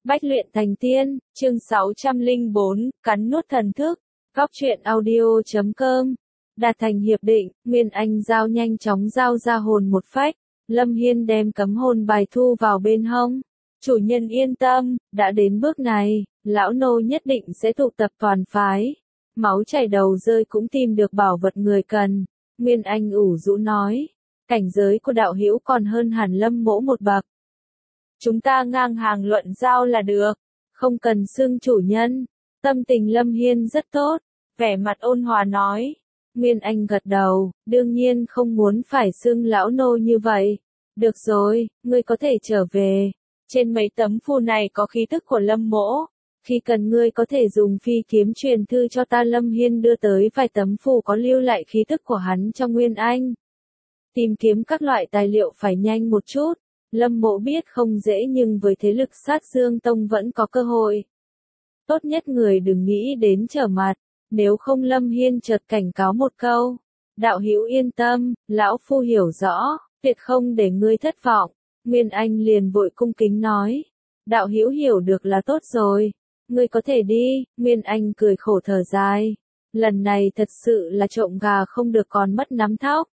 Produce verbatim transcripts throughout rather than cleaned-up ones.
Bách luyện thành tiên, chương sáu trăm lẻ bốn, cắn nuốt thần thức, góc truyện audio chấm com. Đạt thành hiệp định, Nguyên Anh giao nhanh chóng giao ra hồn một phách, Lâm Hiên đem cấm hồn bài thu vào bên hông. Chủ nhân yên tâm, đã đến bước này, lão nô nhất định sẽ tụ tập toàn phái. Máu chảy đầu rơi cũng tìm được bảo vật người cần. Nguyên Anh ủ rũ nói, cảnh giới của đạo hữu còn hơn hẳn Lâm mỗ một bậc. Chúng ta ngang hàng luận giao là được, không cần xưng chủ nhân. Tâm tình Lâm Hiên rất tốt, vẻ mặt ôn hòa nói. Nguyên Anh gật đầu, đương nhiên không muốn phải xưng lão nô như vậy. Được rồi, ngươi có thể trở về. Trên mấy tấm phù này có khí tức của Lâm mỗ. Khi cần ngươi có thể dùng phi kiếm truyền thư cho ta. Lâm Hiên đưa tới vài tấm phù có lưu lại khí tức của hắn trong Nguyên Anh. Tìm kiếm các loại tài liệu phải nhanh một chút. Lâm mộ biết không dễ nhưng với thế lực sát Dương Tông vẫn có cơ hội. Tốt nhất người đừng nghĩ đến trở mặt, nếu không Lâm Hiên chợt cảnh cáo một câu. Đạo hữu yên tâm, lão phu hiểu rõ, tuyệt không để ngươi thất vọng. Nguyên Anh liền vội cung kính nói. Đạo hữu hiểu được là tốt rồi, ngươi có thể đi. Nguyên Anh cười khổ thở dài. Lần này thật sự là trộm gà không được còn mất nắm thóc.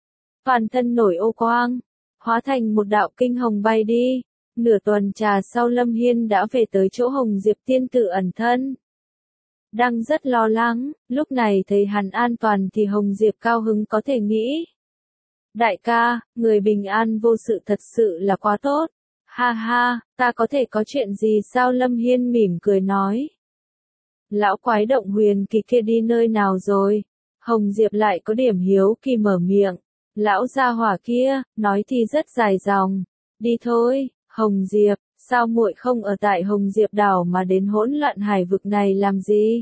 Toàn thân nổi ô quang, hóa thành một đạo kinh hồng bay đi. Nửa tuần trà sau Lâm Hiên đã về tới chỗ Hồng Diệp tiên tử ẩn thân. Đang rất lo lắng, lúc này thấy hắn an toàn thì Hồng Diệp cao hứng có thể nghĩ. Đại ca, người bình an vô sự thật sự là quá tốt. Ha ha, ta có thể có chuyện gì sao? Lâm Hiên mỉm cười nói. Lão quái động huyền kỳ kia đi nơi nào rồi? Hồng Diệp lại có điểm hiếu kỳ mở miệng. Lão gia hỏa kia, nói thì rất dài dòng. Đi thôi, Hồng Diệp, sao muội không ở tại Hồng Diệp đảo mà đến hỗn loạn hải vực này làm gì?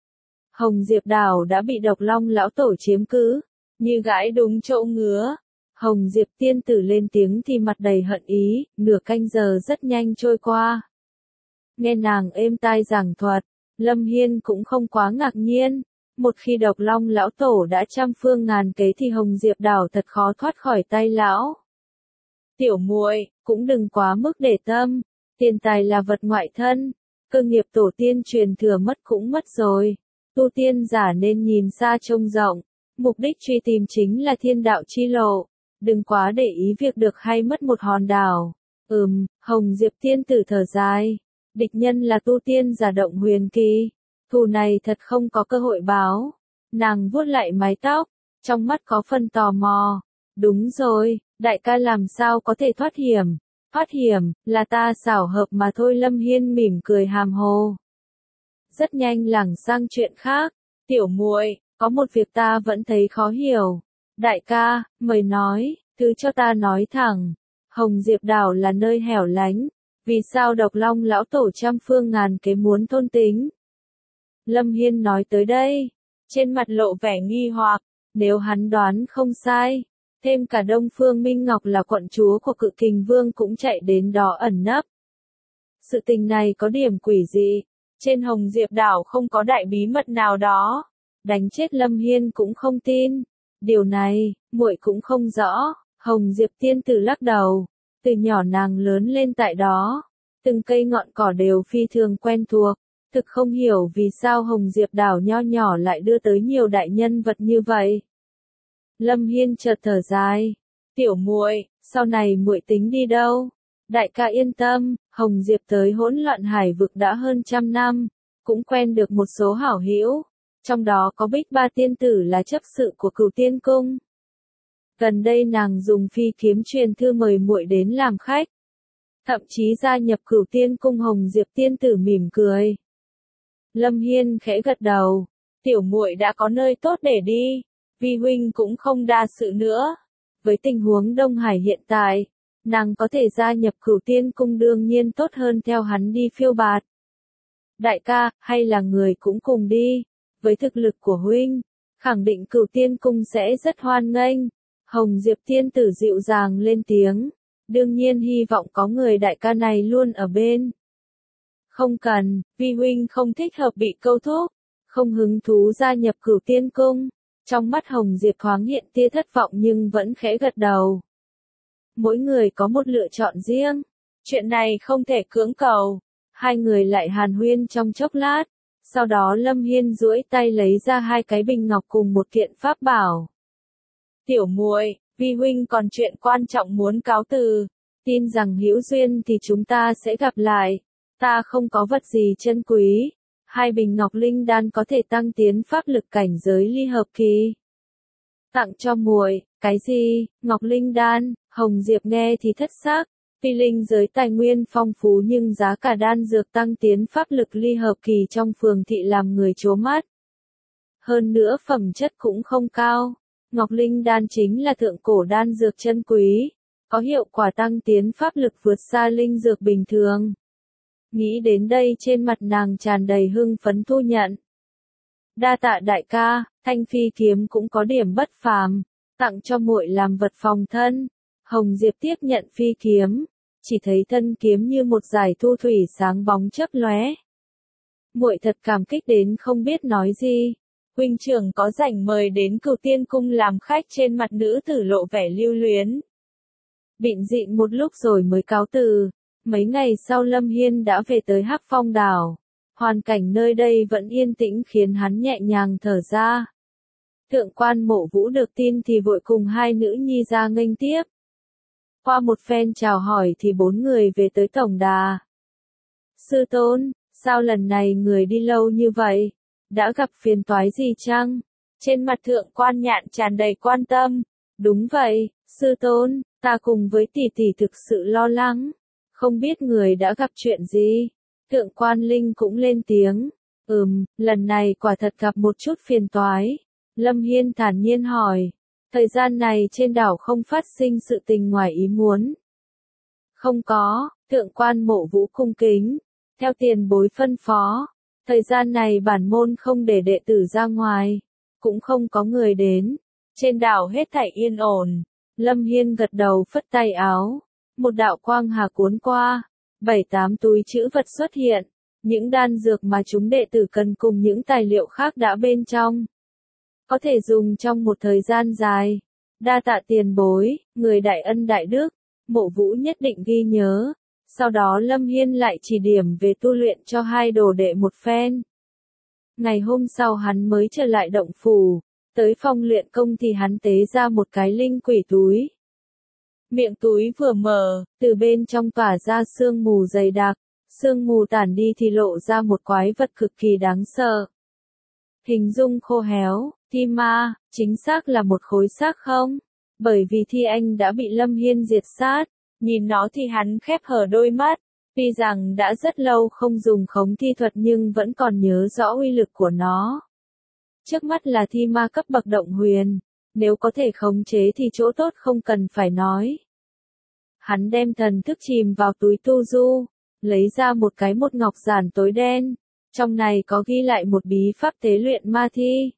Hồng Diệp đảo đã bị Độc Long lão tổ chiếm cứ, như gãi đúng chỗ ngứa. Hồng Diệp tiên tử lên tiếng thì mặt đầy hận ý, nửa canh giờ rất nhanh trôi qua. Nghe nàng êm tai giảng thuật, Lâm Hiên cũng không quá ngạc nhiên. Một khi Độc Long lão tổ đã trăm phương ngàn kế thì Hồng Diệp đảo thật khó thoát khỏi tay lão. Tiểu muội, cũng đừng quá mức để tâm, tiền tài là vật ngoại thân, cơ nghiệp tổ tiên truyền thừa mất cũng mất rồi. Tu tiên giả nên nhìn xa trông rộng, mục đích truy tìm chính là thiên đạo chi lộ, đừng quá để ý việc được hay mất một hòn đảo. Ừm, Hồng Diệp tiên tử thở dài, địch nhân là tu tiên giả động huyền kỳ. Thù này thật không có cơ hội báo. Nàng vuốt lại mái tóc, trong mắt có phần tò mò. Đúng rồi, đại ca làm sao có thể thoát hiểm? Thoát hiểm, là ta xảo hợp mà thôi. Lâm Hiên mỉm cười hàm hồ. Rất nhanh lảng sang chuyện khác. Tiểu muội, có một việc ta vẫn thấy khó hiểu. Đại ca, mời nói, thứ cho ta nói thẳng. Hồng Diệp đảo là nơi hẻo lánh. Vì sao Độc Long lão tổ trăm phương ngàn kế muốn thôn tính? Lâm Hiên nói tới đây, trên mặt lộ vẻ nghi hoặc, nếu hắn đoán không sai, thêm cả Đông Phương Minh Ngọc là quận chúa của Cự Kình Vương cũng chạy đến đó ẩn nấp. Sự tình này có điểm quỷ dị, trên Hồng Diệp đảo không có đại bí mật nào đó, đánh chết Lâm Hiên cũng không tin. Điều này, muội cũng không rõ. Hồng Diệp tiên tử lắc đầu, từ nhỏ nàng lớn lên tại đó, từng cây ngọn cỏ đều phi thường quen thuộc. Thực không hiểu vì sao Hồng Diệp đảo nho nhỏ lại đưa tới nhiều đại nhân vật như vậy. Lâm Hiên chợt thở dài. Tiểu muội, sau này muội tính đi đâu? Đại ca yên tâm, Hồng Diệp tới hỗn loạn hải vực đã hơn trăm năm, cũng quen được một số hảo hữu, trong đó có Bích Ba tiên tử là chấp sự của Cửu Tiên cung. Gần đây nàng dùng phi kiếm truyền thư mời muội đến làm khách, thậm chí gia nhập Cửu Tiên cung. Hồng Diệp tiên tử mỉm cười. Lâm Hiên khẽ gật đầu, tiểu muội đã có nơi tốt để đi, vi huynh cũng không đa sự nữa. Với tình huống Đông Hải hiện tại, nàng có thể gia nhập Cửu Tiên cung đương nhiên tốt hơn theo hắn đi phiêu bạt. Đại ca, hay là người cũng cùng đi, với thực lực của huynh, khẳng định Cửu Tiên cung sẽ rất hoan nghênh. Hồng Diệp tiên tử dịu dàng lên tiếng, đương nhiên hy vọng có người đại ca này luôn ở bên. Không cần, vi huynh không thích hợp bị câu thúc, không hứng thú gia nhập Cửu Tiên cung. Trong mắt Hồng Diệp thoáng hiện tia thất vọng nhưng vẫn khẽ gật đầu. Mỗi người có một lựa chọn riêng, chuyện này không thể cưỡng cầu. Hai người lại hàn huyên trong chốc lát, sau đó Lâm Hiên duỗi tay lấy ra hai cái bình ngọc cùng một kiện pháp bảo. Tiểu muội, vi huynh còn chuyện quan trọng muốn cáo từ, tin rằng hữu duyên thì chúng ta sẽ gặp lại. Ta không có vật gì chân quý, hai bình ngọc linh đan có thể tăng tiến pháp lực cảnh giới ly hợp kỳ. Tặng cho muội, cái gì? Ngọc linh đan? Hồng Diệp nghe thì thất xác. Tuy linh giới tài nguyên phong phú nhưng giá cả đan dược tăng tiến pháp lực ly hợp kỳ trong phường thị làm người trố mắt. Hơn nữa phẩm chất cũng không cao. Ngọc linh đan chính là thượng cổ đan dược chân quý, có hiệu quả tăng tiến pháp lực vượt xa linh dược bình thường. Nghĩ đến đây trên mặt nàng tràn đầy hưng phấn thu nhận. Đa tạ đại ca, thanh phi kiếm cũng có điểm bất phàm, tặng cho muội làm vật phòng thân. Hồng Diệp tiếp nhận phi kiếm, chỉ thấy thân kiếm như một dải thu thủy sáng bóng chớp lóe. Muội thật cảm kích đến không biết nói gì. Huynh trưởng có rảnh mời đến Cửu Tiên cung làm khách, trên mặt nữ tử lộ vẻ lưu luyến. Bịn dịn một lúc rồi mới cáo từ. Mấy ngày sau Lâm Hiên đã về tới Hắc Phong đảo. Hoàn cảnh nơi đây vẫn yên tĩnh khiến hắn nhẹ nhàng thở ra. Thượng quan Mộ Vũ được tin thì vội cùng hai nữ nhi ra nghênh tiếp. Qua một phen chào hỏi thì bốn người về tới tổng đà. Sư tôn, sao lần này người đi lâu như vậy? Đã gặp phiền toái gì chăng? Trên mặt thượng quan nhạn tràn đầy quan tâm. Đúng vậy, sư tôn, ta cùng với tỷ tỷ thực sự lo lắng. Không biết người đã gặp chuyện gì? Thượng quan Linh cũng lên tiếng. Ừm, lần này quả thật gặp một chút phiền toái. Lâm Hiên thản nhiên hỏi. Thời gian này trên đảo không phát sinh sự tình ngoài ý muốn. Không có, thượng quan Mộ Vũ cung kính. Theo tiền bối phân phó. Thời gian này bản môn không để đệ tử ra ngoài. Cũng không có người đến. Trên đảo hết thảy yên ổn. Lâm Hiên gật đầu phất tay áo. Một đạo quang hà cuốn qua. Bảy tám túi trữ vật xuất hiện. Những đan dược mà chúng đệ tử cần cùng những tài liệu khác đã bên trong. Có thể dùng trong một thời gian dài. Đa tạ tiền bối, người đại ân đại đức. Mộ Vũ nhất định ghi nhớ. Sau đó Lâm Hiên lại chỉ điểm về tu luyện cho hai đồ đệ một phen. Ngày hôm sau hắn mới trở lại động phủ. Tới phòng luyện công thì hắn tế ra một cái linh quỷ túi. Miệng túi vừa mở, từ bên trong tỏa ra sương mù dày đặc. Sương mù tản đi thì lộ ra một quái vật cực kỳ đáng sợ. Hình dung khô héo, thi ma, chính xác là một khối xác không? Bởi vì thi anh đã bị Lâm Hiên diệt sát. Nhìn nó thì hắn khép hở đôi mắt. Tuy rằng đã rất lâu không dùng khống thi thuật nhưng vẫn còn nhớ rõ uy lực của nó. Trước mắt là thi ma cấp bậc động huyền. Nếu có thể khống chế thì chỗ tốt không cần phải nói. Hắn đem thần thức chìm vào túi tu du. Lấy ra một cái một ngọc giản tối đen. Trong này có ghi lại một bí pháp tế luyện ma thi.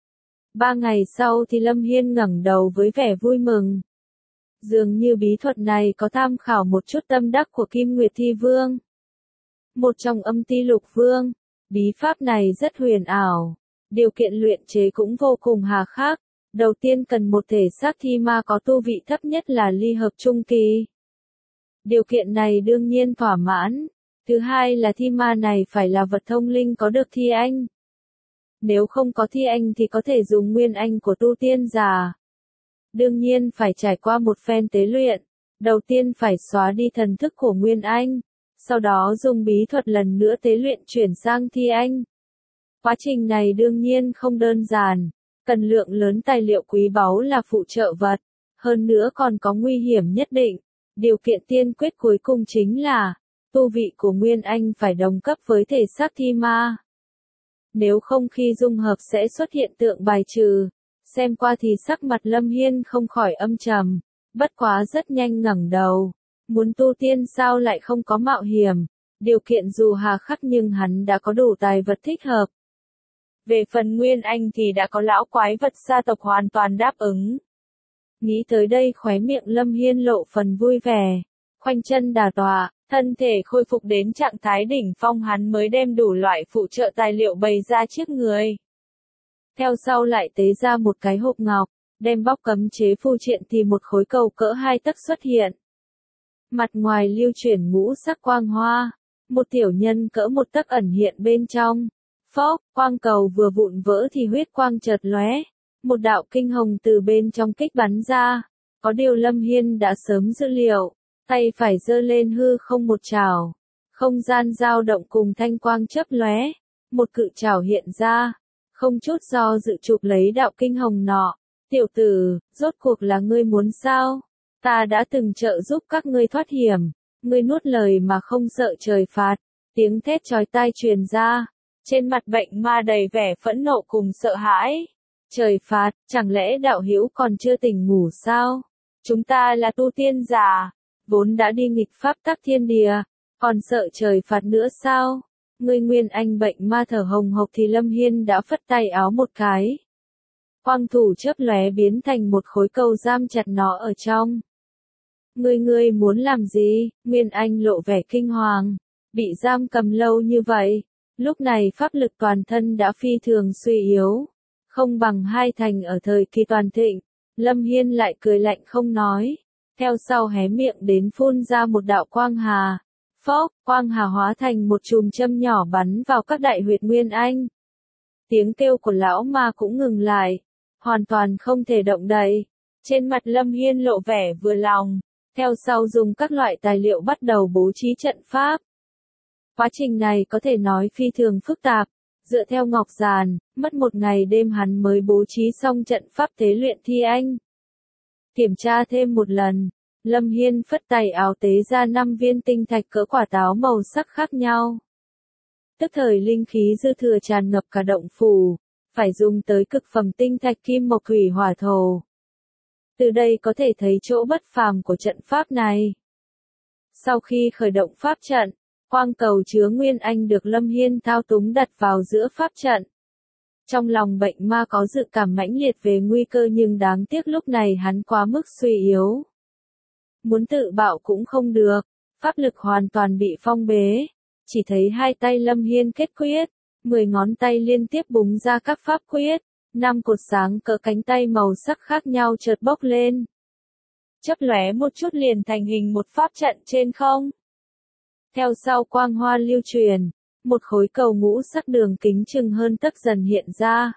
Ba ngày sau thì Lâm Hiên ngẩng đầu với vẻ vui mừng. Dường như bí thuật này có tham khảo một chút tâm đắc của Kim Nguyệt Thi Vương. Một trong âm ti lục vương. Bí pháp này rất huyền ảo. Điều kiện luyện chế cũng vô cùng hà khắc. Đầu tiên cần một thể xác thi ma có tu vị thấp nhất là ly hợp trung kỳ. Điều kiện này đương nhiên thỏa mãn. Thứ hai là thi ma này phải là vật thông linh có được thi anh. Nếu không có thi anh thì có thể dùng nguyên anh của tu tiên giả. Đương nhiên phải trải qua một phen tế luyện. Đầu tiên phải xóa đi thần thức của nguyên anh. Sau đó dùng bí thuật lần nữa tế luyện chuyển sang thi anh. Quá trình này đương nhiên không đơn giản. Cần lượng lớn tài liệu quý báu là phụ trợ vật. Hơn nữa còn có nguy hiểm nhất định. Điều kiện tiên quyết cuối cùng chính là tu vị của nguyên anh phải đồng cấp với thể xác thi ma. Nếu không khi dung hợp sẽ xuất hiện tượng bài trừ. Xem qua thì sắc mặt Lâm Hiên không khỏi âm trầm. Bất quá rất nhanh ngẩng đầu. Muốn tu tiên sao lại không có mạo hiểm. Điều kiện dù hà khắc nhưng hắn đã có đủ tài vật thích hợp. Về phần nguyên anh thì đã có lão quái vật gia tộc hoàn toàn đáp ứng. Nghĩ tới đây khóe miệng Lâm Hiên lộ phần vui vẻ. Khoanh chân đả tọa, thân thể khôi phục đến trạng thái đỉnh phong, hắn mới đem đủ loại phụ trợ tài liệu bày ra trước người. Theo sau lại tế ra một cái hộp ngọc, đem bóc cấm chế phù triện thì một khối cầu cỡ hai tấc xuất hiện. Mặt ngoài lưu chuyển ngũ sắc quang hoa, một tiểu nhân cỡ một tấc ẩn hiện bên trong. Phốc, quang cầu vừa vụn vỡ thì huyết quang chợt lóe, một đạo kinh hồng từ bên trong kích bắn ra. Có điều Lâm Hiên đã sớm dự liệu, tay phải giơ lên hư không một chảo, không gian dao động cùng thanh quang chớp lóe, một cự chảo hiện ra, không chút do dự chụp lấy đạo kinh hồng nọ. Tiểu tử, rốt cuộc là ngươi muốn sao? Ta đã từng trợ giúp các ngươi thoát hiểm, ngươi nuốt lời mà không sợ trời phạt. Tiếng thét chói tai truyền ra, trên mặt bệnh ma đầy vẻ phẫn nộ cùng sợ hãi. Trời phạt, chẳng lẽ đạo hữu còn chưa tỉnh ngủ sao? Chúng ta là tu tiên giả, vốn đã đi nghịch pháp tắc thiên địa, còn sợ trời phạt nữa sao? Ngươi Nguyên Anh bệnh ma thở hồng hộc thì Lâm Hiên đã phất tay áo một cái. Quang thủ chớp lóe biến thành một khối cầu giam chặt nó ở trong. Ngươi ngươi muốn làm gì? Nguyên Anh lộ vẻ kinh hoàng, bị giam cầm lâu như vậy, lúc này pháp lực toàn thân đã phi thường suy yếu, không bằng hai thành ở thời kỳ toàn thịnh. Lâm Hiên lại cười lạnh không nói, theo sau hé miệng đến phun ra một đạo quang hà. Phốc, quang hà hóa thành một chùm châm nhỏ bắn vào các đại huyệt Nguyên Anh. Tiếng kêu của lão ma cũng ngừng lại, hoàn toàn không thể động đậy. Trên mặt Lâm Hiên lộ vẻ vừa lòng, theo sau dùng các loại tài liệu bắt đầu bố trí trận pháp. Quá trình này có thể nói phi thường phức tạp, dựa theo Ngọc Giàn, mất một ngày đêm hắn mới bố trí xong trận pháp tế luyện thi anh. Kiểm tra thêm một lần, Lâm Hiên phất tay áo tế ra năm viên tinh thạch cỡ quả táo màu sắc khác nhau. Tức thời linh khí dư thừa tràn ngập cả động phủ, phải dùng tới cực phẩm tinh thạch kim mộc thủy hỏa thổ. Từ đây có thể thấy chỗ bất phàm của trận pháp này. Sau khi khởi động pháp trận, quang cầu chứa Nguyên Anh được Lâm Hiên thao túng đặt vào giữa pháp trận. Trong lòng bệnh ma có dự cảm mãnh liệt về nguy cơ nhưng đáng tiếc lúc này hắn quá mức suy yếu. Muốn tự bạo cũng không được, pháp lực hoàn toàn bị phong bế. Chỉ thấy hai tay Lâm Hiên kết quyết, mười ngón tay liên tiếp búng ra các pháp quyết, năm cột sáng cỡ cánh tay màu sắc khác nhau chợt bốc lên. Chớp lóe một chút liền thành hình một pháp trận trên không. Theo sau quang hoa lưu truyền, một khối cầu ngũ sắc đường kính chừng hơn tấc dần hiện ra.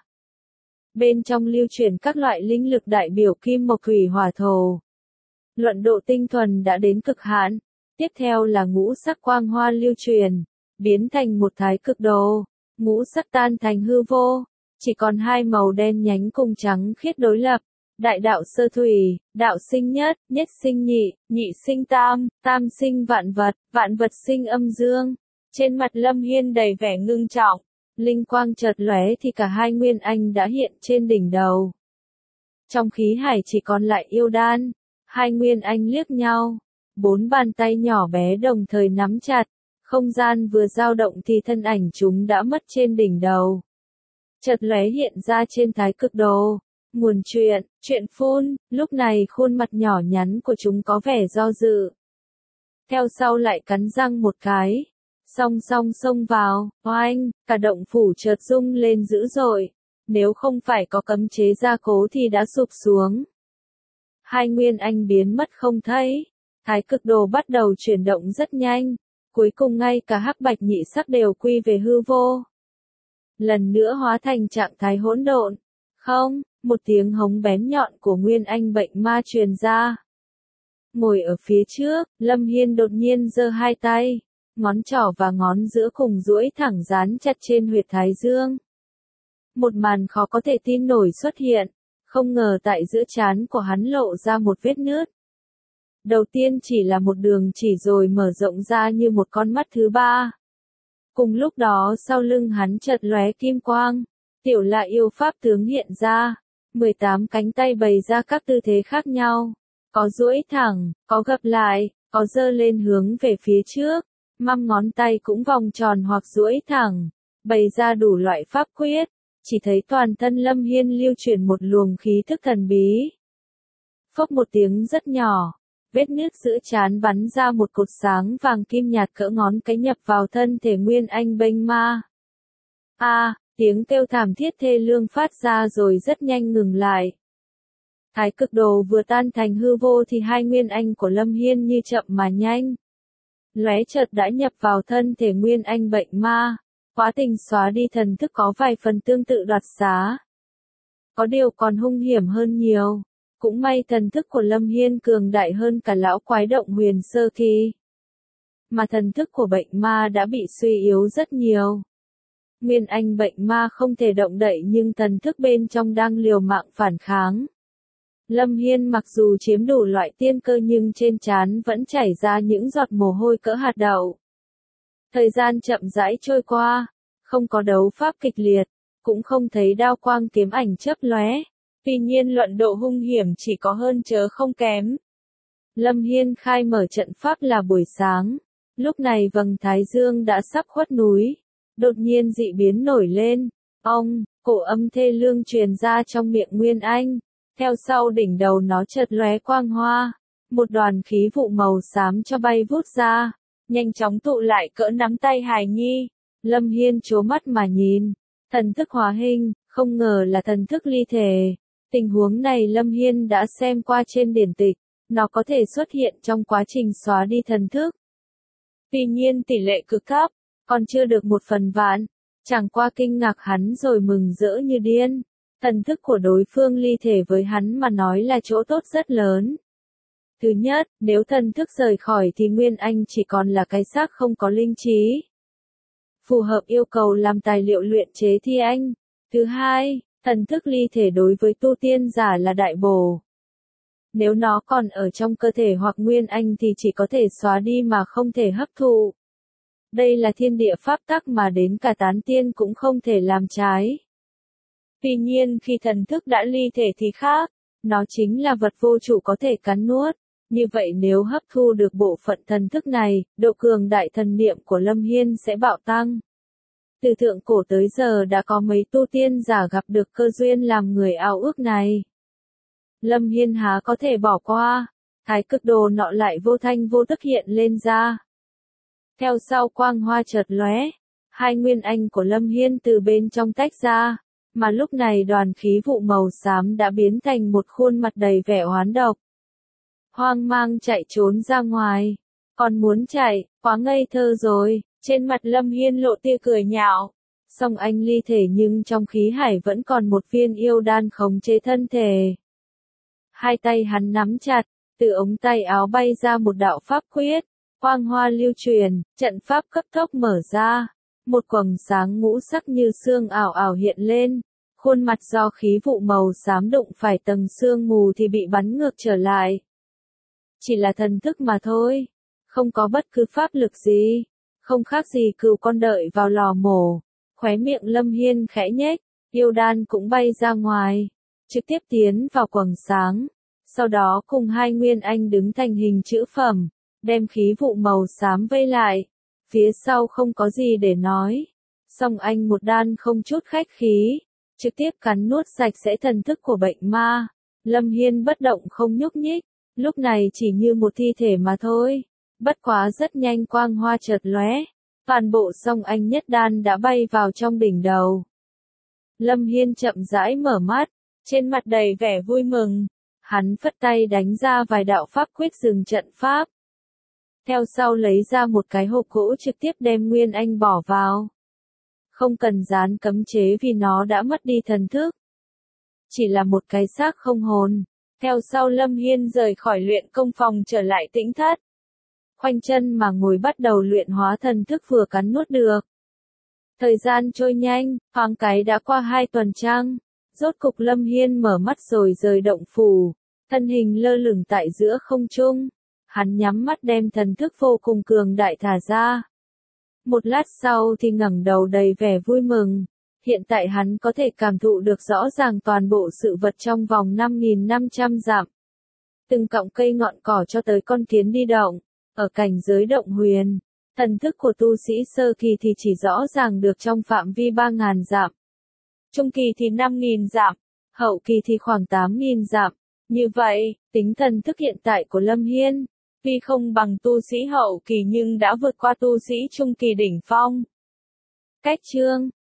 Bên trong lưu truyền các loại linh lực đại biểu kim mộc thủy hỏa thổ. Luận độ tinh thuần đã đến cực hạn. Tiếp theo là ngũ sắc quang hoa lưu truyền, biến thành một thái cực đồ, ngũ sắc tan thành hư vô, chỉ còn hai màu đen nhánh cùng trắng khiết đối lập. Đại đạo sơ thủy, đạo sinh nhất, nhất sinh nhị, nhị sinh tam, tam sinh vạn vật, vạn vật sinh âm dương. Trên mặt Lâm Hiên đầy vẻ ngưng trọng, linh quang chợt lóe thì cả hai Nguyên Anh đã hiện trên đỉnh đầu. Trong khí hải chỉ còn lại yêu đan, hai Nguyên Anh liếc nhau, bốn bàn tay nhỏ bé đồng thời nắm chặt, không gian vừa dao động thì thân ảnh chúng đã mất trên đỉnh đầu. Chợt lóe hiện ra trên thái cực đồ. Nguồn chuyện, chuyện phun, lúc này khuôn mặt nhỏ nhắn của chúng có vẻ do dự. Theo sau lại cắn răng một cái, song song xông vào, oanh, cả động phủ chợt rung lên dữ dội, nếu không phải có cấm chế gia cố thì đã sụp xuống. Hai Nguyên Anh biến mất không thấy, thái cực đồ bắt đầu chuyển động rất nhanh, cuối cùng ngay cả hắc bạch nhị sắc đều quy về hư vô. Lần nữa hóa thành trạng thái hỗn độn, không. Một tiếng hống bén nhọn của Nguyên Anh bệnh ma truyền ra. Ngồi ở phía trước, Lâm Hiên đột nhiên giơ hai tay, ngón trỏ và ngón giữa cùng duỗi thẳng dán chặt trên huyệt thái dương. Một màn khó có thể tin nổi xuất hiện, không ngờ tại giữa trán của hắn lộ ra một vết nứt. Đầu tiên chỉ là một đường chỉ rồi mở rộng ra như một con mắt thứ ba. Cùng lúc đó sau lưng hắn chợt lóe kim quang, tiểu lạ yêu pháp tướng hiện ra. mười tám cánh tay bày ra các tư thế khác nhau, có duỗi thẳng, có gập lại, có giơ lên hướng về phía trước, măm ngón tay cũng vòng tròn hoặc duỗi thẳng, bày ra đủ loại pháp quyết, chỉ thấy toàn thân Lâm Hiên lưu chuyển một luồng khí thức thần bí. Phốc một tiếng rất nhỏ, vết nứt giữa trán bắn ra một cột sáng vàng kim nhạt cỡ ngón cái nhập vào thân thể Nguyên Anh bênh ma. A, à, tiếng kêu thảm thiết thê lương phát ra rồi rất nhanh ngừng lại. Thái cực đồ vừa tan thành hư vô thì hai Nguyên Anh của Lâm Hiên như chậm mà nhanh. lóe chợt đã nhập vào thân thể Nguyên Anh bệnh ma. Quá trình xóa đi thần thức có vài phần tương tự đoạt xá. Có điều còn hung hiểm hơn nhiều. Cũng may thần thức của Lâm Hiên cường đại hơn cả lão quái động huyền sơ kỳ. Mà thần thức của bệnh ma đã bị suy yếu rất nhiều. Nguyên Anh bệnh ma không thể động đậy nhưng thần thức bên trong đang liều mạng phản kháng. Lâm Hiên mặc dù chiếm đủ loại tiên cơ nhưng trên trán vẫn chảy ra những giọt mồ hôi cỡ hạt đậu. Thời gian chậm rãi trôi qua, không có đấu pháp kịch liệt, cũng không thấy đao quang kiếm ảnh chớp lóe. Tuy nhiên luận độ hung hiểm chỉ có hơn chớ không kém. Lâm Hiên khai mở trận pháp là buổi sáng. Lúc này vầng thái dương đã sắp khuất núi. Đột nhiên dị biến nổi lên. Ông, cổ âm thê lương truyền ra trong miệng Nguyên Anh. Theo sau đỉnh đầu nó chợt lóe quang hoa. Một đoàn khí vụ màu xám cho bay vút ra. Nhanh chóng tụ lại cỡ nắm tay hài nhi. Lâm Hiên trố mắt mà nhìn. Thần thức hóa hình, không ngờ là thần thức ly thể. Tình huống này Lâm Hiên đã xem qua trên điển tịch. Nó có thể xuất hiện trong quá trình xóa đi thần thức. Tuy nhiên tỷ lệ cực thấp, còn chưa được một phần vạn. Chẳng qua kinh ngạc hắn rồi mừng rỡ như điên. Thần thức của đối phương ly thể với hắn mà nói là chỗ tốt rất lớn. Thứ nhất, nếu thần thức rời khỏi thì Nguyên Anh chỉ còn là cái xác không có linh trí. Phù hợp yêu cầu làm tài liệu luyện chế thi anh. Thứ hai, thần thức ly thể đối với tu tiên giả là đại bổ. Nếu nó còn ở trong cơ thể hoặc Nguyên Anh thì chỉ có thể xóa đi mà không thể hấp thụ. Đây là thiên địa pháp tắc mà đến cả tán tiên cũng không thể làm trái. Tuy nhiên khi thần thức đã ly thể thì khác, nó chính là vật vô chủ có thể cắn nuốt. Như vậy nếu hấp thu được bộ phận thần thức này, độ cường đại thần niệm của Lâm Hiên sẽ bạo tăng. Từ thượng cổ tới giờ đã có mấy tu tiên giả gặp được cơ duyên làm người ao ước này. Lâm Hiên há có thể bỏ qua, thái cực đồ nọ lại vô thanh vô tức hiện lên ra. Theo sau quang hoa chợt lóe, hai Nguyên Anh của Lâm Hiên từ bên trong tách ra, mà lúc này đoàn khí vụ màu xám đã biến thành một khuôn mặt đầy vẻ oán độc. Hoang mang chạy trốn ra ngoài, còn muốn chạy, quá ngây thơ rồi, trên mặt Lâm Hiên lộ tia cười nhạo. Song anh ly thể nhưng trong khí hải vẫn còn một viên yêu đan khống chế thân thể. Hai tay hắn nắm chặt, từ ống tay áo bay ra một đạo pháp quyết, quang hoa lưu truyền, trận pháp cấp tốc mở ra, một quầng sáng ngũ sắc như sương ảo ảo hiện lên, khuôn mặt do khí vụ màu xám đụng phải tầng sương mù thì bị bắn ngược trở lại. Chỉ là thần thức mà thôi, không có bất cứ pháp lực gì, không khác gì cừu con đợi vào lò mổ. Khóe miệng Lâm Hiên khẽ nhếch, yêu đan cũng bay ra ngoài, trực tiếp tiến vào quầng sáng, sau đó cùng hai Nguyên Anh đứng thành hình chữ phẩm, đem khí vụ màu xám vây lại, phía sau không có gì để nói, song anh một đan không chút khách khí, trực tiếp cắn nuốt sạch sẽ thần thức của bệnh ma. Lâm Hiên bất động không nhúc nhích, lúc này chỉ như một thi thể mà thôi, bất quá rất nhanh quang hoa chợt lóe. Toàn bộ song anh nhất đan đã bay vào trong đỉnh đầu. Lâm Hiên chậm rãi mở mắt, trên mặt đầy vẻ vui mừng. Hắn phất tay đánh ra vài đạo pháp quyết dừng trận pháp. Theo sau lấy ra một cái hộp gỗ trực tiếp đem Nguyên Anh bỏ vào. Không cần dán cấm chế vì nó đã mất đi thần thức. Chỉ là một cái xác không hồn. Theo sau Lâm Hiên rời khỏi luyện công phòng trở lại tĩnh thất. Khoanh chân mà ngồi bắt đầu luyện hóa thần thức vừa cắn nuốt được. Thời gian trôi nhanh, thoáng cái đã qua hai tuần trăng. Rốt cục Lâm Hiên mở mắt rồi rời động phủ, thân hình lơ lửng tại giữa không trung. Hắn nhắm mắt đem thần thức vô cùng cường đại thả ra. Một lát sau thì ngẩng đầu đầy vẻ vui mừng. Hiện tại hắn có thể cảm thụ được rõ ràng toàn bộ sự vật trong vòng năm nghìn năm trăm dặm. Từng cọng cây ngọn cỏ cho tới con kiến đi động. Ở cảnh giới động huyền, thần thức của tu sĩ sơ kỳ thì chỉ rõ ràng được trong phạm vi ba nghìn dặm. Trung kỳ thì năm nghìn dặm, hậu kỳ thì khoảng tám nghìn dặm. Như vậy, tính thần thức hiện tại của Lâm Hiên, tuy không bằng tu sĩ hậu kỳ nhưng đã vượt qua tu sĩ trung kỳ đỉnh phong. Cách chương